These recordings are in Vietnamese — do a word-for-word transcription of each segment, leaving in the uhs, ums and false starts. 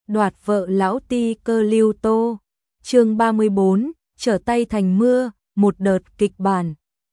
đoạt vợ lão ti cơ Lưu Tô. Chương ba mươi bốn, trở tay thành mưa, một đợt kịch bản.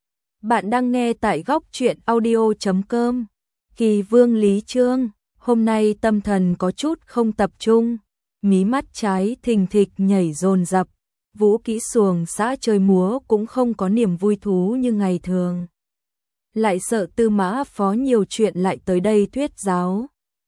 Bạn đang nghe tại góc truyện audio chấm com. Kỳ Vương Lý Chương, hôm nay tâm thần có chút không tập trung, mí mắt trái thình thịch nhảy dồn dập, vũ kỹ xuồng xã chơi múa cũng không có niềm vui thú như ngày thường. Lại sợ Tư Mã Phó nhiều chuyện lại tới đây thuyết giáo.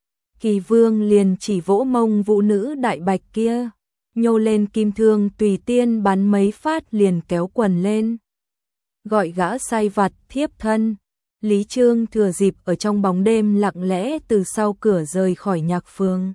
Kỳ Vương liền chỉ vỗ mông vũ nữ đại bạch kia, nhô lên kim thương tùy tiên bắn mấy phát liền kéo quần lên. Gọi gã sai vặt thiếp thân. Lý Chương thừa dịp ở trong bóng đêm lặng lẽ từ sau cửa rời khỏi nhạc phường.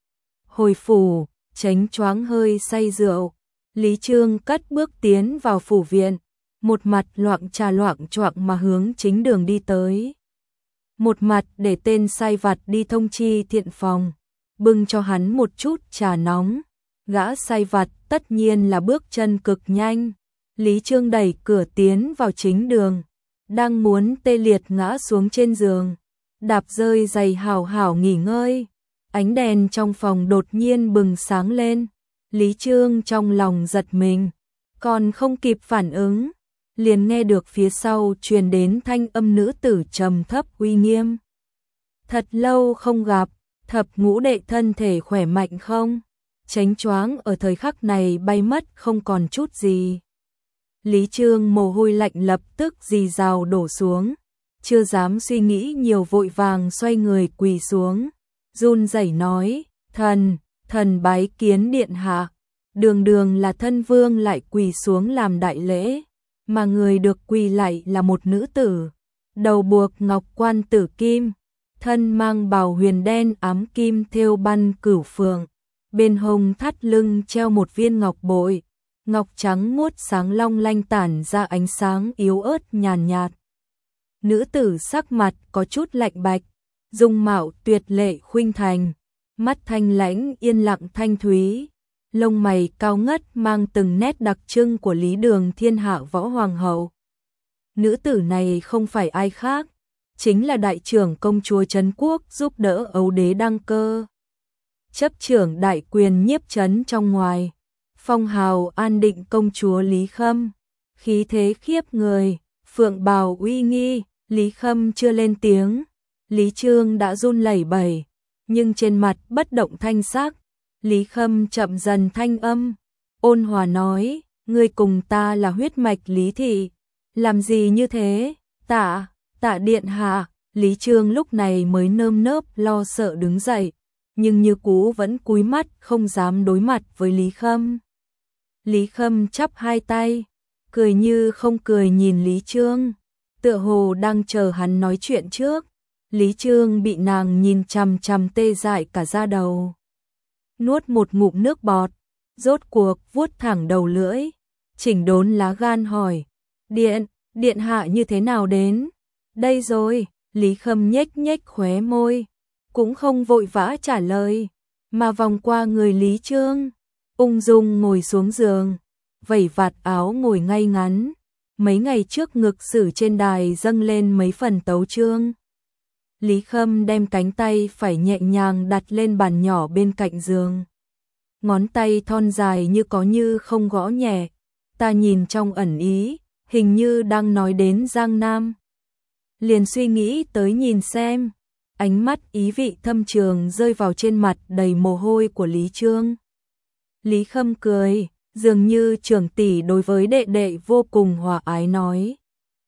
Hồi phủ, tránh choáng hơi say rượu, Lý Chương cất bước tiến vào phủ viện, một mặt loạng trà loạng choạng mà hướng chính đường đi tới. Một mặt để tên sai vặt đi thông chi thiện phòng, bưng cho hắn một chút trà nóng. Gã sai vặt tất nhiên là bước chân cực nhanh. Lý Chương đẩy cửa tiến vào chính đường, đang muốn tê liệt ngã xuống trên giường, đạp rơi giày hảo hảo nghỉ ngơi. Ánh đèn trong phòng đột nhiên bừng sáng lên, Lý Chương trong lòng giật mình, còn không kịp phản ứng, liền nghe được phía sau truyền đến thanh âm nữ tử trầm thấp uy nghiêm. Thật lâu không gặp, Thập Ngũ đệ thân thể khỏe mạnh không? Chánh choáng ở thời khắc này bay mất không còn chút gì. Lý Chương mồ hôi lạnh lập tức rì rào đổ xuống, chưa dám suy nghĩ nhiều vội vàng xoay người quỳ xuống, run rẩy nói, thần, thần bái kiến điện hạ. Đường đường là thân vương lại quỳ xuống làm đại lễ, mà người được quỳ lại là một nữ tử, đầu buộc ngọc quan tử kim, thân mang bào huyền đen ám kim thêu băn cửu phượng, bên hông thắt lưng treo một viên ngọc bội, ngọc trắng muốt sáng long lanh tản ra ánh sáng yếu ớt nhàn nhạt. Nữ tử sắc mặt có chút lạnh bạch, dung mạo tuyệt lệ khuynh thành, mắt thanh lãnh yên lặng thanh thúy, lông mày cao ngất mang từng nét đặc trưng của Lý Đường thiên hạ võ hoàng hậu. Nữ tử này không phải ai khác, chính là đại trưởng công chúa Trấn Quốc giúp đỡ ấu đế đăng cơ, chấp trưởng đại quyền nhiếp trấn trong ngoài, phong hào an định công chúa Lý Khâm, khí thế khiếp người, phượng bào uy nghi. Lý Khâm chưa lên tiếng, Lý Chương đã run lẩy bẩy, nhưng trên mặt bất động thanh sắc. Lý Khâm chậm dần thanh âm, ôn hòa nói, ngươi cùng ta là huyết mạch Lý thị, làm gì như thế? Tạ, tạ điện hạ. Lý Chương lúc này mới nơm nớp lo sợ đứng dậy, nhưng như cũ vẫn cúi mắt không dám đối mặt với Lý Khâm. Lý Khâm chắp hai tay, cười như không cười nhìn Lý Chương, tựa hồ đang chờ hắn nói chuyện trước. Lý Chương bị nàng nhìn chằm chằm tê dại cả da đầu. Nuốt một ngụm nước bọt, rốt cuộc vuốt thẳng đầu lưỡi, chỉnh đốn lá gan hỏi, điện, điện hạ như thế nào đến? Đây rồi. Lý Khâm nhếch nhếch khóe môi, cũng không vội vã trả lời, mà vòng qua người Lý Chương, ung dung ngồi xuống giường, vẩy vạt áo ngồi ngay ngắn. Mấy ngày trước ngực sử trên đài dâng lên mấy phần tấu chương. Lý Khâm đem cánh tay phải nhẹ nhàng đặt lên bàn nhỏ bên cạnh giường. Ngón tay thon dài như có như không gõ nhẹ, ta nhìn trong ẩn ý, hình như đang nói đến Giang Nam. Liền suy nghĩ tới nhìn xem, ánh mắt ý vị thâm trường rơi vào trên mặt đầy mồ hôi của Lý Chương. Lý Khâm cười, dường như trưởng tỷ đối với đệ đệ vô cùng hòa ái nói.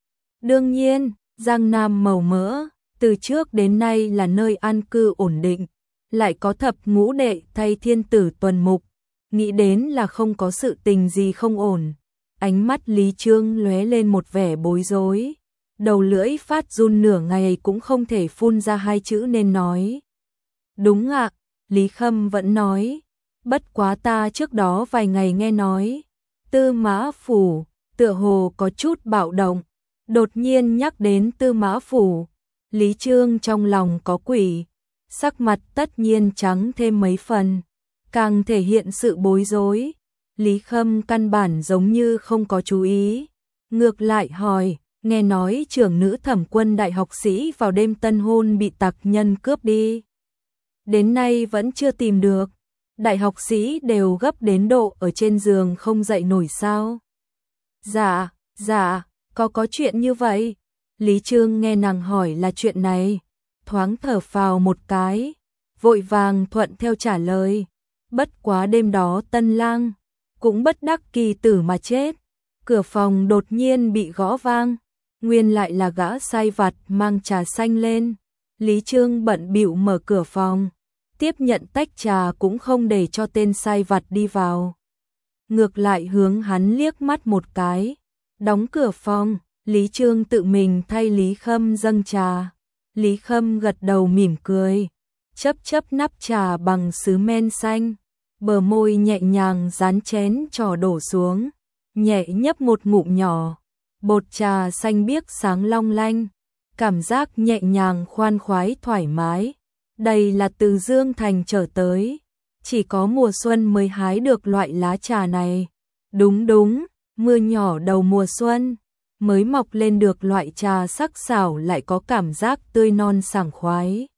Đương nhiên, Giang Nam màu mỡ, từ trước đến nay là nơi an cư ổn định, lại có Thập Ngũ đệ thay thiên tử tuần mục, nghĩ đến là không có sự tình gì không ổn. Ánh mắt Lý Chương lóe lên một vẻ bối rối, đầu lưỡi phát run nửa ngày cũng không thể phun ra hai chữ nên nói. Đúng ạ, Lý Khâm vẫn nói, bất quá ta trước đó vài ngày nghe nói, Tư Mã Phủ, tựa hồ có chút bạo động, đột nhiên nhắc đến Tư Mã Phủ. Lý Chương trong lòng có quỷ, sắc mặt tất nhiên trắng thêm mấy phần, càng thể hiện sự bối rối. Lý Khâm căn bản giống như không có chú ý, ngược lại hỏi, nghe nói trưởng nữ thẩm quân đại học sĩ vào đêm tân hôn bị tặc nhân cướp đi. Đến nay vẫn chưa tìm được. Đại học sĩ đều gấp đến độ ở trên giường không dậy nổi sao? Dạ, dạ, có có chuyện như vậy. Lý Trương nghe nàng hỏi là chuyện này, thoáng thở phào một cái, vội vàng thuận theo trả lời. Bất quá đêm đó Tân Lang cũng bất đắc kỳ tử mà chết. Cửa phòng đột nhiên bị gõ vang, nguyên lại là gã sai vặt mang trà xanh lên. Lý Trương bận bịu mở cửa phòng, tiếp nhận tách trà cũng không để cho tên sai vặt đi vào. Ngược lại hướng hắn liếc mắt một cái, đóng cửa phòng. Lý Trương tự mình thay Lý Khâm dâng trà. Lý Khâm gật đầu mỉm cười, chấp chấp nắp trà bằng sứ men xanh, bờ môi nhẹ nhàng dán chén trò đổ xuống, nhẹ nhấp một ngụm nhỏ. Bột trà xanh biếc sáng long lanh, cảm giác nhẹ nhàng khoan khoái thoải mái. Đây là từ Dương Thành trở tới, chỉ có mùa xuân mới hái được loại lá trà này. Đúng đúng, mưa nhỏ đầu mùa xuân mới mọc lên được loại trà sắc sảo lại có cảm giác tươi non sảng khoái.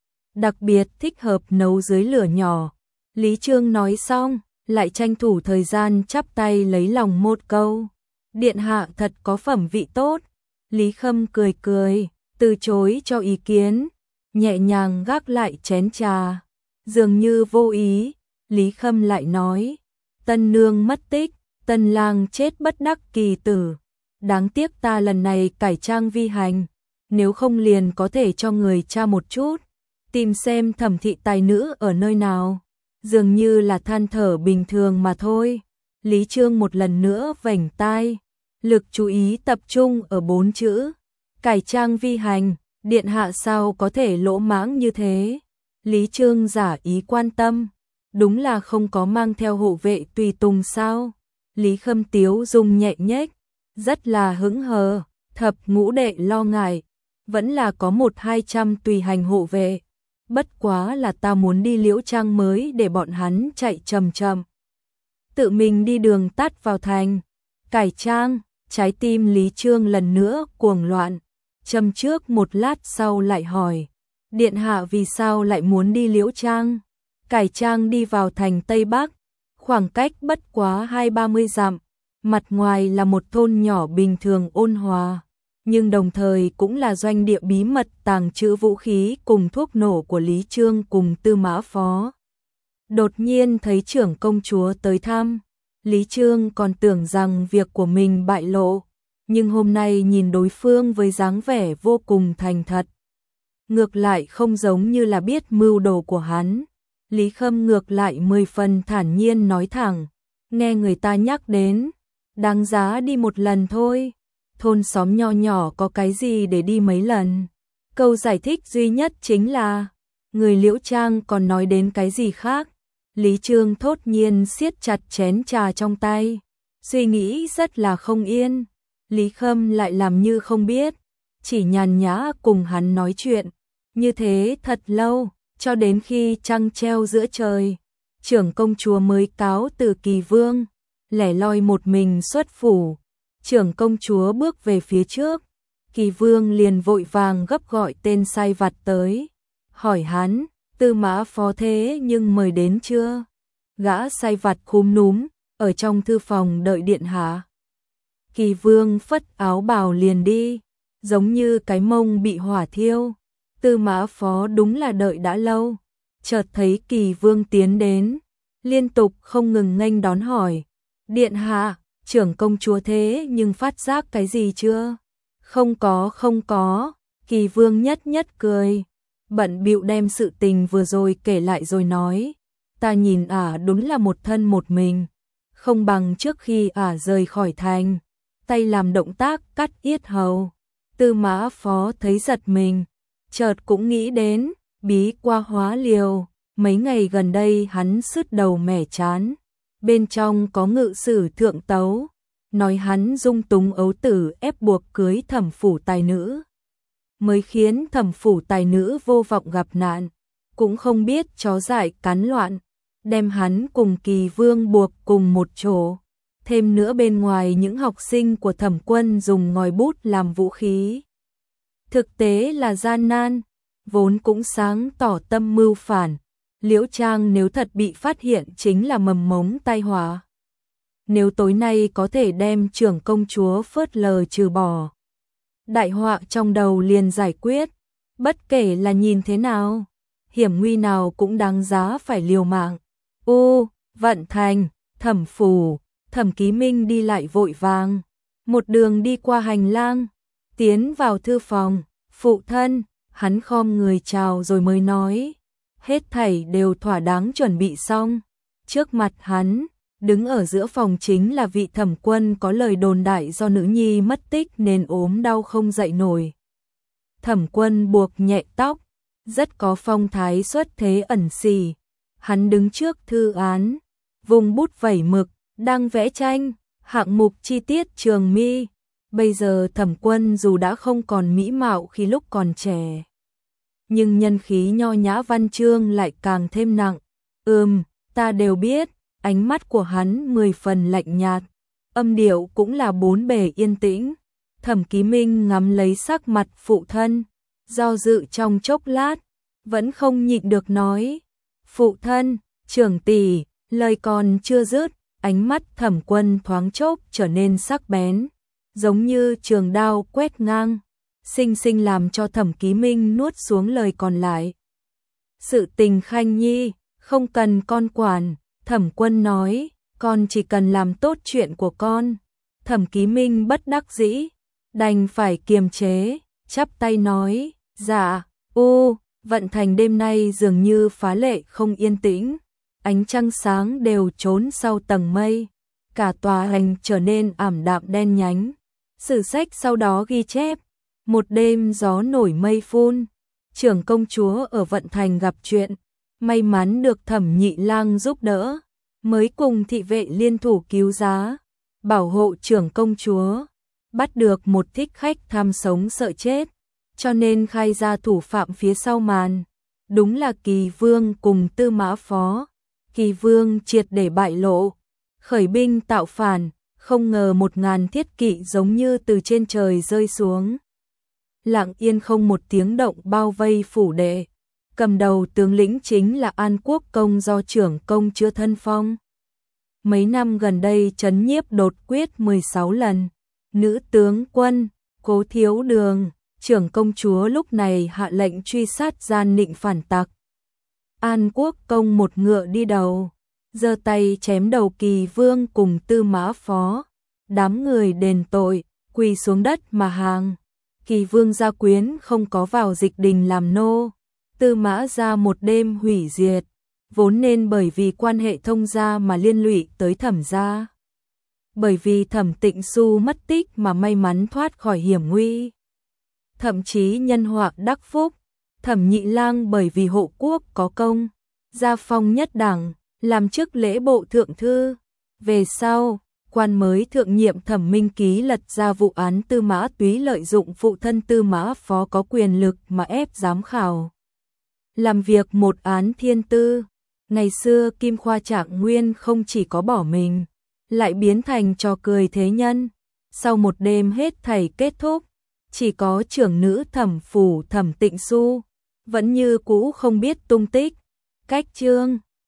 Đặc biệt thích hợp nấu dưới lửa nhỏ. Lý Trương nói xong, lại tranh thủ thời gian chắp tay lấy lòng một câu. Điện hạ thật có phẩm vị tốt. Lý Khâm cười cười, từ chối cho ý kiến, nhẹ nhàng gác lại chén trà. Dường như vô ý, Lý Khâm lại nói, Tân nương mất tích, Tân lang chết bất đắc kỳ tử. Đáng tiếc ta lần này cải trang vi hành, nếu không liền có thể cho người tra một chút, tìm xem Thẩm thị tài nữ ở nơi nào. Dường như là than thở bình thường mà thôi. Lý Trương một lần nữa vểnh tai, lực chú ý tập trung ở bốn chữ cải trang vi hành. Điện hạ sao có thể lỗ mãng như thế? Lý Trương giả ý quan tâm, đúng là không có mang theo hộ vệ tùy tùng sao? Lý Khâm tiếu dung nhẹ nhếch, rất là hững hờ. Thập ngũ đệ lo ngại, vẫn là có một hai trăm tùy hành hộ vệ. Bất quá là ta muốn đi Liễu Trang mới để bọn hắn chạy chậm chậm, tự mình đi đường tắt vào thành. Cải trang, trái tim Lý Trương lần nữa cuồng loạn. Châm trước một lát sau lại hỏi, điện hạ vì sao lại muốn đi Liễu Trang? Cải trang đi vào thành Tây Bắc, khoảng cách bất quá hai ba mươi dặm, mặt ngoài là một thôn nhỏ bình thường ôn hòa, nhưng đồng thời cũng là doanh địa bí mật tàng trữ vũ khí cùng thuốc nổ của Lý Trương cùng Tư Mã Phó. Đột nhiên thấy trưởng công chúa tới thăm, Lý Trương còn tưởng rằng việc của mình bại lộ, nhưng hôm nay nhìn đối phương với dáng vẻ vô cùng thành thật, ngược lại không giống như là biết mưu đồ của hắn. Lý Khâm ngược lại mười phần thản nhiên nói thẳng, nghe người ta nhắc đến, đáng giá đi một lần thôi. Thôn xóm nho nhỏ có cái gì để đi mấy lần? Câu giải thích duy nhất chính là, người Liễu Trang còn nói đến cái gì khác? Lý Trương thốt nhiên siết chặt chén trà trong tay, suy nghĩ rất là không yên. Lý Khâm lại làm như không biết, chỉ nhàn nhã cùng hắn nói chuyện, như thế thật lâu, cho đến khi trăng treo giữa trời, trưởng công chúa mới cáo từ Kỳ Vương, lẻ loi một mình xuất phủ. Trưởng công chúa bước về phía trước, Kỳ Vương liền vội vàng gấp gọi tên sai vặt tới, hỏi hắn, Tư Mã Phó thế nhưng mời đến chưa? Gã sai vặt khúm núm, ở trong thư phòng đợi điện hạ. Kỳ Vương phất áo bào liền đi, giống như cái mông bị hỏa thiêu. Tư Mã Phó đúng là đợi đã lâu, chợt thấy Kỳ Vương tiến đến, liên tục không ngừng nghênh đón hỏi, điện hạ, trưởng công chúa thế nhưng phát giác cái gì chưa? Không có không có, Kỳ Vương nhất nhất cười, bận bịu đem sự tình vừa rồi kể lại rồi nói, ta nhìn ả đúng là một thân một mình, không bằng trước khi ả rời khỏi thành, tay làm động tác cắt yết hầu. Tư Mã Phó thấy giật mình, chợt cũng nghĩ đến bí qua hóa liều, mấy ngày gần đây hắn sứt đầu mẻ chán, bên trong có ngự sử thượng tấu, nói hắn dung túng ấu tử ép buộc cưới thẩm phủ tài nữ, mới khiến thẩm phủ tài nữ vô vọng gặp nạn, cũng không biết chó dại cắn loạn, đem hắn cùng Kỳ Vương buộc cùng một chỗ. Thêm nữa bên ngoài những học sinh của Thẩm Quân dùng ngòi bút làm vũ khí, thực tế là gian nan, vốn cũng sáng tỏ tâm mưu phản, Liễu Trang nếu thật bị phát hiện chính là mầm mống tai họa. Nếu tối nay có thể đem trưởng công chúa phớt lờ trừ bỏ, đại họa trong đầu liền giải quyết, bất kể là nhìn thế nào, hiểm nguy nào cũng đáng giá phải liều mạng. U, Vận Thành, Thẩm phủ, Thẩm Ký Minh đi lại vội vàng, một đường đi qua hành lang, tiến vào thư phòng, phụ thân, hắn khom người chào rồi mới nói, hết thảy đều thỏa đáng chuẩn bị xong. Trước mặt hắn, đứng ở giữa phòng chính là vị thẩm quân có lời đồn đại do nữ nhi mất tích nên ốm đau không dậy nổi. Thẩm quân buộc nhẹ tóc, rất có phong thái xuất thế ẩn xì. Hắn đứng trước thư án, vùng bút vẩy mực, đang vẽ tranh, hạng mục chi tiết trường mi. Bây giờ thẩm quân dù đã không còn mỹ mạo khi lúc còn trẻ, nhưng nhân khí nho nhã văn chương lại càng thêm nặng. Ừm, ta đều biết. Ánh mắt của hắn mười phần lạnh nhạt, âm điệu cũng là bốn bề yên tĩnh. Thẩm Ký Minh ngắm lấy sắc mặt phụ thân, do dự trong chốc lát, vẫn không nhịn được nói, phụ thân, trưởng tỷ. Lời còn chưa dứt, ánh mắt Thẩm Quân thoáng chốc trở nên sắc bén, giống như trường đao quét ngang, sinh sinh làm cho Thẩm Ký Minh nuốt xuống lời còn lại. Sự tình Khanh Nhi, không cần con quản. Thẩm Quân nói, con chỉ cần làm tốt chuyện của con. Thẩm Ký Minh bất đắc dĩ, đành phải kiềm chế, chắp tay nói, dạ. U, Vận Thành đêm nay dường như phá lệ không yên tĩnh, ánh trăng sáng đều trốn sau tầng mây, cả tòa hành trở nên ảm đạm đen nhánh. Sử sách sau đó ghi chép, một đêm gió nổi mây phun, trưởng công chúa ở Vận Thành gặp chuyện, may mắn được Thẩm Nhị Lang giúp đỡ, mới cùng thị vệ liên thủ cứu giá, bảo hộ trưởng công chúa, bắt được một thích khách tham sống sợ chết, cho nên khai ra thủ phạm phía sau màn, đúng là Kỳ Vương cùng Tư Mã Phó. Kỳ Vương triệt để bại lộ, khởi binh tạo phản, không ngờ một ngàn thiết kỵ giống như từ trên trời rơi xuống, lặng yên không một tiếng động bao vây phủ đệ. Cầm đầu tướng lĩnh chính là An Quốc Công do trưởng công chúa thân phong. Mấy năm gần đây trấn nhiếp đột quyết mười sáu lần. Nữ tướng quân, Cố Thiếu Đường, trưởng công chúa lúc này hạ lệnh truy sát gian nịnh phản tặc. An Quốc Công một ngựa đi đầu, giơ tay chém đầu Kỳ Vương cùng Tư Mã Phó. Đám người đền tội, quỳ xuống đất mà hàng. Kỳ Vương gia quyến không có vào dịch đình làm nô. Tư Mã gia một đêm hủy diệt, vốn nên bởi vì quan hệ thông gia mà liên lụy tới Thẩm gia. Bởi vì Thẩm Tịnh Xu mất tích mà may mắn thoát khỏi hiểm nguy. Thậm chí nhân họa đắc phúc, Thẩm Nhị Lang bởi vì hộ quốc có công, gia phong nhất đẳng, làm chức lễ bộ thượng thư. Về sau, quan mới thượng nhiệm Thẩm Minh Ký lật ra vụ án Tư Mã Túy lợi dụng phụ thân Tư Mã Phó có quyền lực mà ép giám khảo. Làm việc một án thiên tư, ngày xưa Kim Khoa Trạng Nguyên không chỉ có bỏ mình, lại biến thành trò cười thế nhân. Sau một đêm hết thảy kết thúc, chỉ có trưởng nữ Thẩm phủ Thẩm Tịnh Xu vẫn như cũ không biết tung tích. Cách chương